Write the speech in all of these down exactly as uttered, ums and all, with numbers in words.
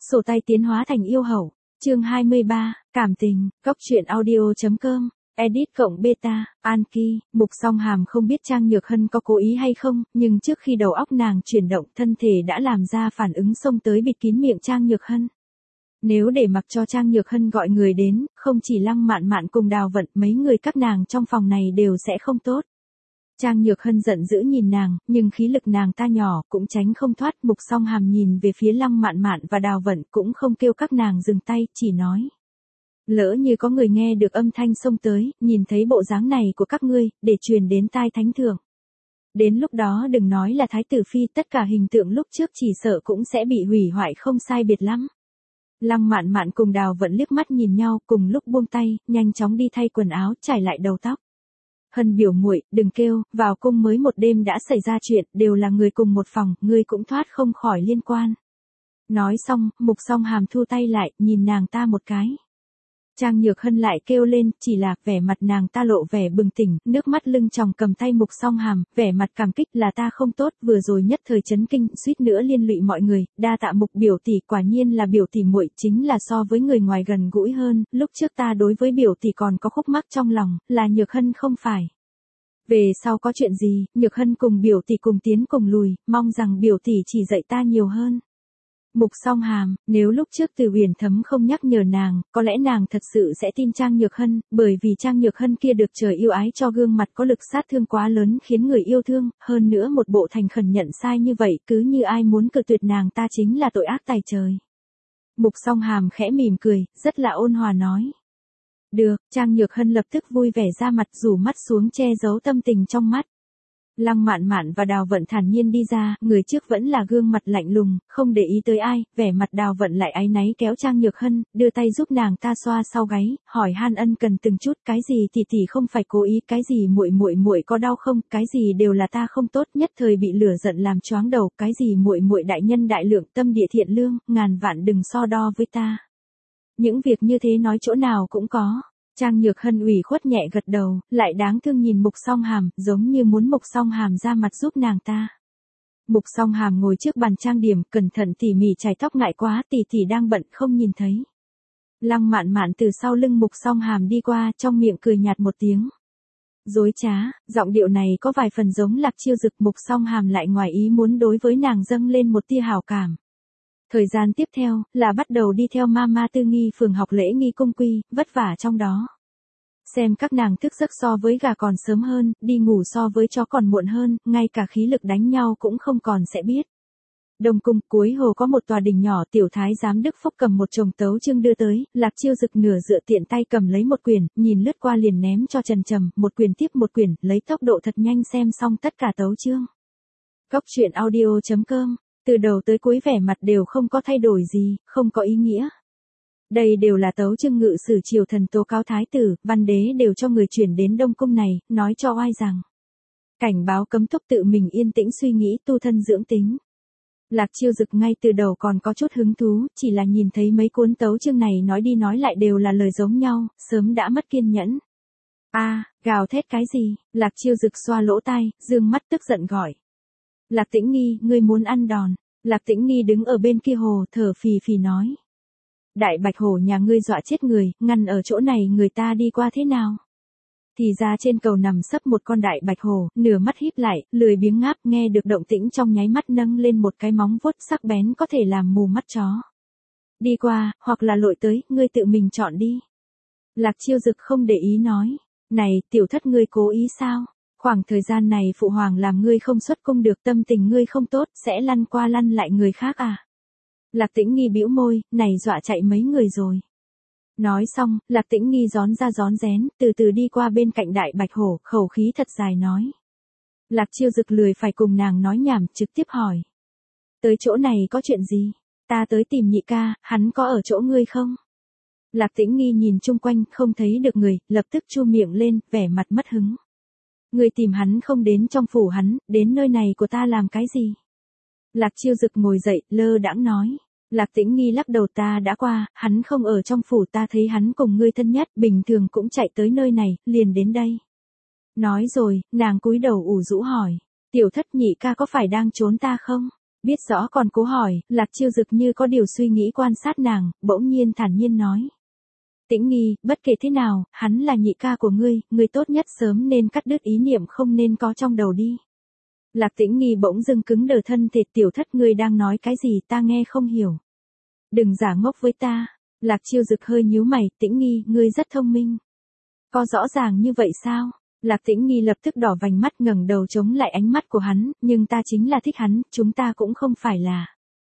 Sổ tay tiến hóa thành yêu hậu. Chương hai mươi ba, cảm tình, góc truyện audio.com, edit cộng beta, Anki, Mục Song Hàm không biết Trang Nhược Hân có cố ý hay không, nhưng trước khi đầu óc nàng chuyển động, thân thể đã làm ra phản ứng xông tới bịt kín miệng Trang Nhược Hân. Nếu để mặc cho Trang Nhược Hân gọi người đến, không chỉ Lăng Mạn Mạn cùng Đào Vận, mấy người các nàng trong phòng này đều sẽ không tốt. Trang Nhược Hân giận dữ nhìn nàng, nhưng khí lực nàng ta nhỏ, cũng tránh không thoát. Mục Song Hàm nhìn về phía Lăng Mạn Mạn và Đào Vận, cũng không kêu các nàng dừng tay, chỉ nói: lỡ như có người nghe được âm thanh xông tới, nhìn thấy bộ dáng này của các ngươi, để truyền đến tai thánh thượng. Đến lúc đó đừng nói là thái tử phi, tất cả hình tượng lúc trước chỉ sợ cũng sẽ bị hủy hoại không sai biệt lắm. Lăng Mạn Mạn cùng Đào Vận liếc mắt nhìn nhau, cùng lúc buông tay, nhanh chóng đi thay quần áo, trải lại đầu tóc. Hân biểu muội, đừng kêu, vào cung mới một đêm đã xảy ra chuyện, đều là người cùng một phòng, ngươi cũng thoát không khỏi liên quan. Nói xong, Mục Song Hàm thu tay lại, nhìn nàng ta một cái. Trang Nhược Hân lại kêu lên, chỉ là vẻ mặt nàng ta lộ vẻ bừng tỉnh, nước mắt lưng tròng cầm tay Mục Song Hàm, vẻ mặt cảm kích, là ta không tốt, vừa rồi nhất thời chấn kinh, suýt nữa liên lụy mọi người, đa tạ Mục biểu tỷ, quả nhiên là biểu tỷ muội, chính là so với người ngoài gần gũi hơn, lúc trước ta đối với biểu tỷ còn có khúc mắc trong lòng, là Nhược Hân không phải. Về sau có chuyện gì, Nhược Hân cùng biểu tỷ cùng tiến cùng lùi, mong rằng biểu tỷ chỉ dạy ta nhiều hơn. Mục Song Hàm, nếu lúc trước Từ Huyền Thấm không nhắc nhở nàng, có lẽ nàng thật sự sẽ tin Trang Nhược Hân, bởi vì Trang Nhược Hân kia được trời yêu ái cho gương mặt có lực sát thương quá lớn khiến người yêu thương, hơn nữa một bộ thành khẩn nhận sai như vậy, cứ như ai muốn cự tuyệt nàng ta chính là tội ác tày trời. Mục Song Hàm khẽ mỉm cười, rất là ôn hòa nói. Được, Trang Nhược Hân lập tức vui vẻ ra mặt, rủ mắt xuống che giấu tâm tình trong mắt. Lăng Mạn Mạn và Đào Vận thản nhiên đi ra, người trước vẫn là gương mặt lạnh lùng, không để ý tới ai, vẻ mặt Đào Vận lại áy náy kéo Trang Nhược Hân, đưa tay giúp nàng ta xoa sau gáy, hỏi han ân cần từng chút, cái gì tỷ tỷ không phải cố ý, cái gì muội muội muội có đau không, cái gì đều là ta không tốt, nhất thời bị lửa giận làm choáng đầu, cái gì muội muội đại nhân đại lượng, tâm địa thiện lương, ngàn vạn đừng so đo với ta. Những việc như thế nói chỗ nào cũng có. Trang Nhược Hân ủy khuất nhẹ gật đầu, lại đáng thương nhìn Mục Song Hàm, giống như muốn Mục Song Hàm ra mặt giúp nàng ta. Mục Song Hàm ngồi trước bàn trang điểm, cẩn thận tỉ mỉ chải tóc, ngại quá, tỷ tỷ đang bận không nhìn thấy. Lăng Mạn Mạn từ sau lưng Mục Song Hàm đi qua, trong miệng cười nhạt một tiếng. Dối trá, giọng điệu này có vài phần giống Lạc Chiêu Dực. Mục Song Hàm lại ngoài ý muốn đối với nàng dâng lên một tia hảo cảm. Thời gian tiếp theo, là bắt đầu đi theo Mama Tư Nghi phường học lễ nghi cung quy, vất vả trong đó. Xem các nàng thức giấc so với gà còn sớm hơn, đi ngủ so với chó còn muộn hơn, ngay cả khí lực đánh nhau cũng không còn sẽ biết. Đông cung, cuối hồ có một tòa đình nhỏ, tiểu thái giám Đức Phúc cầm một chồng tấu chương đưa tới, Lạc Chiêu Dực nửa dựa tiện tay cầm lấy một quyển, nhìn lướt qua liền ném cho Trần Trầm, một quyển tiếp một quyển, lấy tốc độ thật nhanh xem xong tất cả tấu chương. Góc truyện audio.com. Từ đầu tới cuối vẻ mặt đều không có thay đổi gì, không có ý nghĩa. Đây đều là tấu chương ngự sử triều thần tố cáo thái tử, văn đế đều cho người chuyển đến Đông cung này, nói cho oai rằng. Cảnh báo cấm túc tự mình yên tĩnh suy nghĩ, tu thân dưỡng tính. Lạc Chiêu Dực ngay từ đầu còn có chút hứng thú, chỉ là nhìn thấy mấy cuốn tấu chương này nói đi nói lại đều là lời giống nhau, sớm đã mất kiên nhẫn. A, à, gào thét cái gì? Lạc Chiêu Dực xoa lỗ tai, dương mắt tức giận gọi. Lạc Tĩnh Nghi, ngươi muốn ăn đòn. Lạc Tĩnh Nghi đứng ở bên kia hồ, thở phì phì nói. Đại bạch hổ nhà ngươi dọa chết người, ngăn ở chỗ này người ta đi qua thế nào? Thì ra trên cầu nằm sấp một con đại bạch hổ, nửa mắt híp lại, lười biếng ngáp, nghe được động tĩnh trong nháy mắt nâng lên một cái móng vuốt sắc bén có thể làm mù mắt chó. Đi qua, hoặc là lội tới, ngươi tự mình chọn đi. Lạc Chiêu Dực không để ý nói. Này, tiểu thất ngươi cố ý sao? Khoảng thời gian này phụ hoàng làm ngươi không xuất cung được, tâm tình ngươi không tốt, sẽ lăn qua lăn lại người khác à? Lạc Tĩnh Nghi bĩu môi, này dọa chạy mấy người rồi. Nói xong, Lạc Tĩnh Nghi gión ra gión rén, từ từ đi qua bên cạnh đại bạch hổ, khẩu khí thật dài nói. Lạc Chiêu Dực lười phải cùng nàng nói nhảm, trực tiếp hỏi. Tới chỗ này có chuyện gì? Ta tới tìm nhị ca, hắn có ở chỗ ngươi không? Lạc Tĩnh Nghi nhìn chung quanh, không thấy được người, lập tức chu miệng lên, vẻ mặt mất hứng. Người tìm hắn không đến trong phủ hắn, đến nơi này của ta làm cái gì? Lạc Chiêu Dực ngồi dậy, lơ đãng nói. Lạc Tĩnh Nghi lắc đầu, ta đã qua, hắn không ở trong phủ, ta thấy hắn cùng ngươi thân nhất, bình thường cũng chạy tới nơi này, liền đến đây. Nói rồi, nàng cúi đầu ủ rũ hỏi. Tiểu thất nhị ca có phải đang trốn ta không? Biết rõ còn cố hỏi, Lạc Chiêu Dực như có điều suy nghĩ quan sát nàng, bỗng nhiên thản nhiên nói. Tĩnh Nghi, bất kể thế nào, hắn là nhị ca của ngươi, ngươi tốt nhất sớm nên cắt đứt ý niệm không nên có trong đầu đi. Lạc Tĩnh Nghi bỗng dưng cứng đờ thân thể, tiểu thất ngươi đang nói cái gì ta nghe không hiểu. Đừng giả ngốc với ta. Lạc Chiêu Dực hơi nhíu mày, Tĩnh Nghi, ngươi rất thông minh. Có rõ ràng như vậy sao? Lạc Tĩnh Nghi lập tức đỏ vành mắt ngẩng đầu chống lại ánh mắt của hắn, nhưng ta chính là thích hắn, chúng ta cũng không phải là.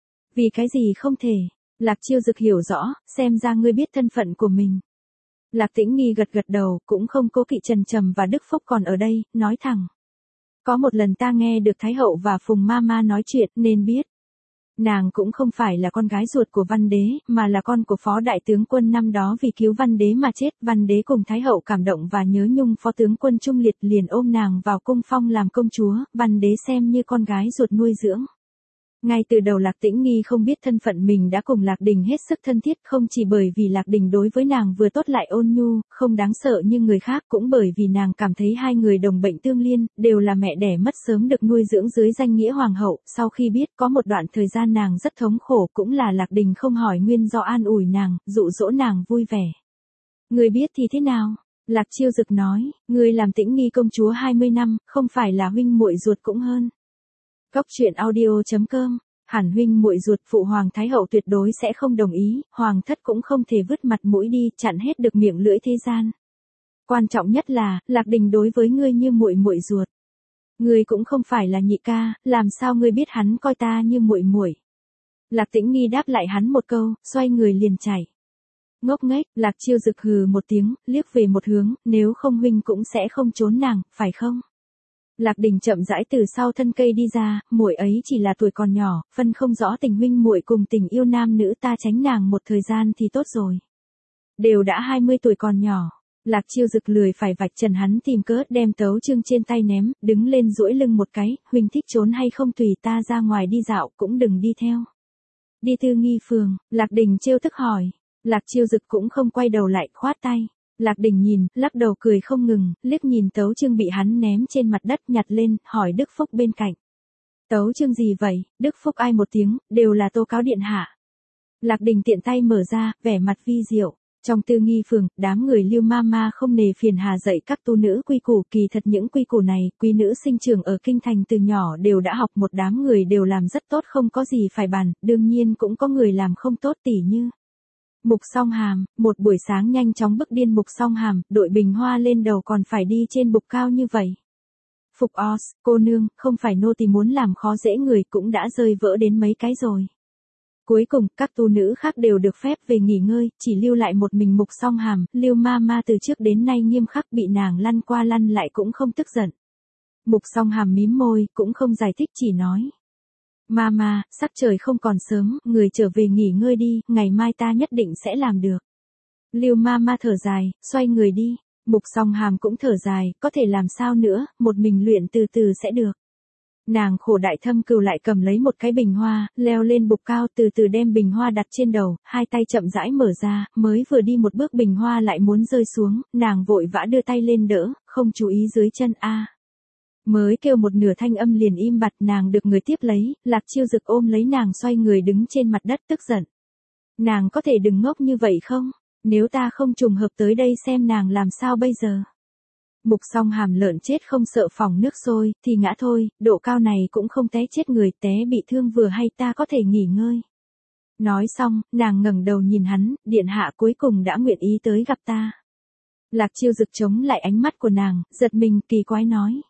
Vì cái gì không thể? Lạc Chiêu Dực hiểu rõ, xem ra ngươi biết thân phận của mình. Lạc Tĩnh Nghi gật gật đầu, cũng không cố kỵ Trần Trầm và Đức Phúc còn ở đây, nói thẳng. Có một lần ta nghe được Thái Hậu và Phùng Mama nói chuyện nên biết. Nàng cũng không phải là con gái ruột của Văn Đế, mà là con của Phó Đại tướng quân năm đó vì cứu Văn Đế mà chết. Văn Đế cùng Thái Hậu cảm động và nhớ nhung Phó tướng quân Trung Liệt liền ôm nàng vào cung phong làm công chúa, Văn Đế xem như con gái ruột nuôi dưỡng. Ngay từ đầu Lạc Tĩnh Nghi không biết thân phận mình đã cùng Lạc Đình hết sức thân thiết, không chỉ bởi vì Lạc Đình đối với nàng vừa tốt lại ôn nhu, không đáng sợ như người khác, cũng bởi vì nàng cảm thấy hai người đồng bệnh tương liên, đều là mẹ đẻ mất sớm được nuôi dưỡng dưới danh nghĩa hoàng hậu. Sau khi biết có một đoạn thời gian nàng rất thống khổ, cũng là Lạc Đình không hỏi nguyên do an ủi nàng, dụ dỗ nàng vui vẻ. Người biết thì thế nào? Lạc Chiêu Dực nói, người làm Tĩnh Nghi công chúa hai mươi năm, không phải là huynh muội ruột cũng hơn. Góc truyện audio chấm com, hẳn huynh muội ruột phụ hoàng thái hậu tuyệt đối sẽ không đồng ý, hoàng thất cũng không thể vứt mặt mũi đi, chặn hết được miệng lưỡi thế gian. Quan trọng nhất là, Lạc Đình đối với ngươi như muội muội ruột. Ngươi cũng không phải là nhị ca, làm sao ngươi biết hắn coi ta như muội muội? Lạc Tĩnh Nghi đáp lại hắn một câu, xoay người liền chạy. Ngốc nghếch, Lạc Chiêu Dực hừ một tiếng, liếc về một hướng, nếu không huynh cũng sẽ không trốn nàng, phải không? Lạc Đình chậm rãi từ sau thân cây đi ra, muội ấy chỉ là tuổi còn nhỏ, phân không rõ tình huynh muội cùng tình yêu nam nữ, ta tránh nàng một thời gian thì tốt rồi. Đều đã hai mươi tuổi còn nhỏ. Lạc Chiêu Dực lười phải vạch trần hắn tìm cớ đem tấu chương trên tay ném, đứng lên duỗi lưng một cái, huynh thích trốn hay không tùy ta ra ngoài đi dạo, cũng đừng đi theo. Đi Tư Nghi phường, Lạc Đình trêu tức hỏi. Lạc Chiêu Dực cũng không quay đầu lại, khoát tay. Lạc Đình nhìn, lắc đầu cười không ngừng, liếc nhìn tấu chương bị hắn ném trên mặt đất, nhặt lên, hỏi Đức Phúc bên cạnh. Tấu chương gì vậy? Đức Phúc ai một tiếng, đều là tố cáo điện hạ. Lạc Đình tiện tay mở ra, vẻ mặt vi diệu. Trong Tư Nghi phường, đám người Lưu Mama không nề phiền hà dạy các tu nữ quy củ, kỳ thật những quy củ này, quý nữ sinh trưởng ở kinh thành từ nhỏ đều đã học, một đám người đều làm rất tốt, không có gì phải bàn, đương nhiên cũng có người làm không tốt, tỉ như Mục Song Hàm. Một buổi sáng nhanh chóng bức điên Mục Song Hàm, đội bình hoa lên đầu còn phải đi trên bục cao như vậy. Phục Os, cô nương, không phải nô tỳ muốn làm khó dễ người, cũng đã rơi vỡ đến mấy cái rồi. Cuối cùng, các tu nữ khác đều được phép về nghỉ ngơi, chỉ lưu lại một mình Mục Song Hàm. Lưu Mama từ trước đến nay nghiêm khắc, bị nàng lăn qua lăn lại cũng không tức giận. Mục Song Hàm mím môi, cũng không giải thích, chỉ nói. Mama, sắc trời không còn sớm, người trở về nghỉ ngơi đi, ngày mai ta nhất định sẽ làm được. Lưu Mama thở dài, xoay người đi. Mục Song Hàm cũng thở dài, có thể làm sao nữa, một mình luyện từ từ sẽ được. Nàng khổ đại thâm cừu lại cầm lấy một cái bình hoa, leo lên bục cao, từ từ đem bình hoa đặt trên đầu, hai tay chậm rãi mở ra, mới vừa đi một bước bình hoa lại muốn rơi xuống, nàng vội vã đưa tay lên đỡ, không chú ý dưới chân a. Mới kêu một nửa thanh âm liền im bặt, nàng được người tiếp lấy, Lạc Chiêu Dực ôm lấy nàng xoay người đứng trên mặt đất tức giận. Nàng có thể đừng ngốc như vậy không? Nếu ta không trùng hợp tới đây xem nàng làm sao bây giờ? Mục Song Hàm lợn chết không sợ phỏng nước sôi, thì ngã thôi, độ cao này cũng không té chết người, té bị thương vừa hay, ta có thể nghỉ ngơi. Nói xong, nàng ngẩng đầu nhìn hắn, điện hạ cuối cùng đã nguyện ý tới gặp ta. Lạc Chiêu Dực chống lại ánh mắt của nàng, giật mình, kỳ quái nói.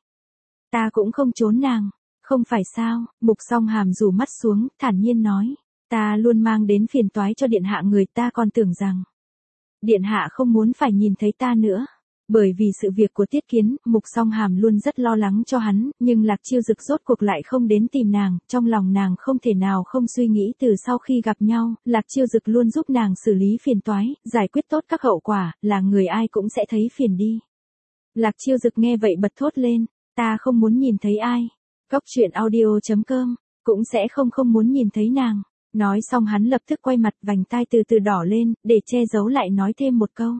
Ta cũng không trốn nàng, không phải sao? Mục Song Hàm rủ mắt xuống, thản nhiên nói. Ta luôn mang đến phiền toái cho điện hạ, người ta còn tưởng rằng điện hạ không muốn phải nhìn thấy ta nữa. Bởi vì sự việc của Tiết Kiến, Mục Song Hàm luôn rất lo lắng cho hắn, nhưng Lạc Chiêu Dực rốt cuộc lại không đến tìm nàng, trong lòng nàng không thể nào không suy nghĩ từ sau khi gặp nhau, Lạc Chiêu Dực luôn giúp nàng xử lý phiền toái, giải quyết tốt các hậu quả, là người ai cũng sẽ thấy phiền đi. Lạc Chiêu Dực nghe vậy bật thốt lên, ta không muốn nhìn thấy ai. Góc truyện audio chấm com, cũng sẽ không không muốn nhìn thấy nàng. Nói xong hắn lập tức quay mặt, vành tai từ từ đỏ lên, để che giấu lại nói thêm một câu.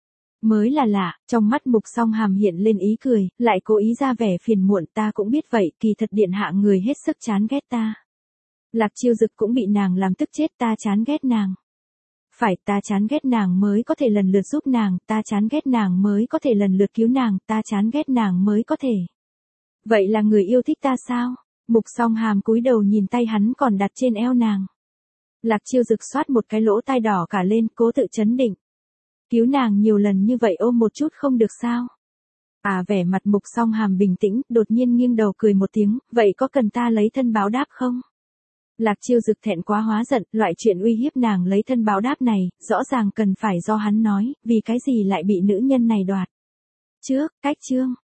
Mới là lạ, trong mắt Mục Song Hàm hiện lên ý cười, lại cố ý ra vẻ phiền muộn, ta cũng biết vậy, kỳ thật điện hạ người hết sức chán ghét ta. Lạc Chiêu Dực cũng bị nàng làm tức chết, ta chán ghét nàng. Phải, ta chán ghét nàng mới có thể lần lượt giúp nàng, ta chán ghét nàng mới có thể lần lượt cứu nàng, ta chán ghét nàng mới có thể. Vậy là người yêu thích ta sao? Mục Song Hàm cúi đầu nhìn tay hắn còn đặt trên eo nàng. Lạc Chiêu Dực xoát một cái lỗ tai đỏ cả lên, cố tự chấn định. Cứu nàng nhiều lần như vậy ôm một chút không được sao? À, vẻ mặt Mục Song Hàm bình tĩnh, đột nhiên nghiêng đầu cười một tiếng, vậy có cần ta lấy thân báo đáp không? Lạc Chiêu Dực thẹn quá hóa giận, loại chuyện uy hiếp nàng lấy thân báo đáp này, rõ ràng cần phải do hắn nói, vì cái gì lại bị nữ nhân này đoạt. Trước, cách chương.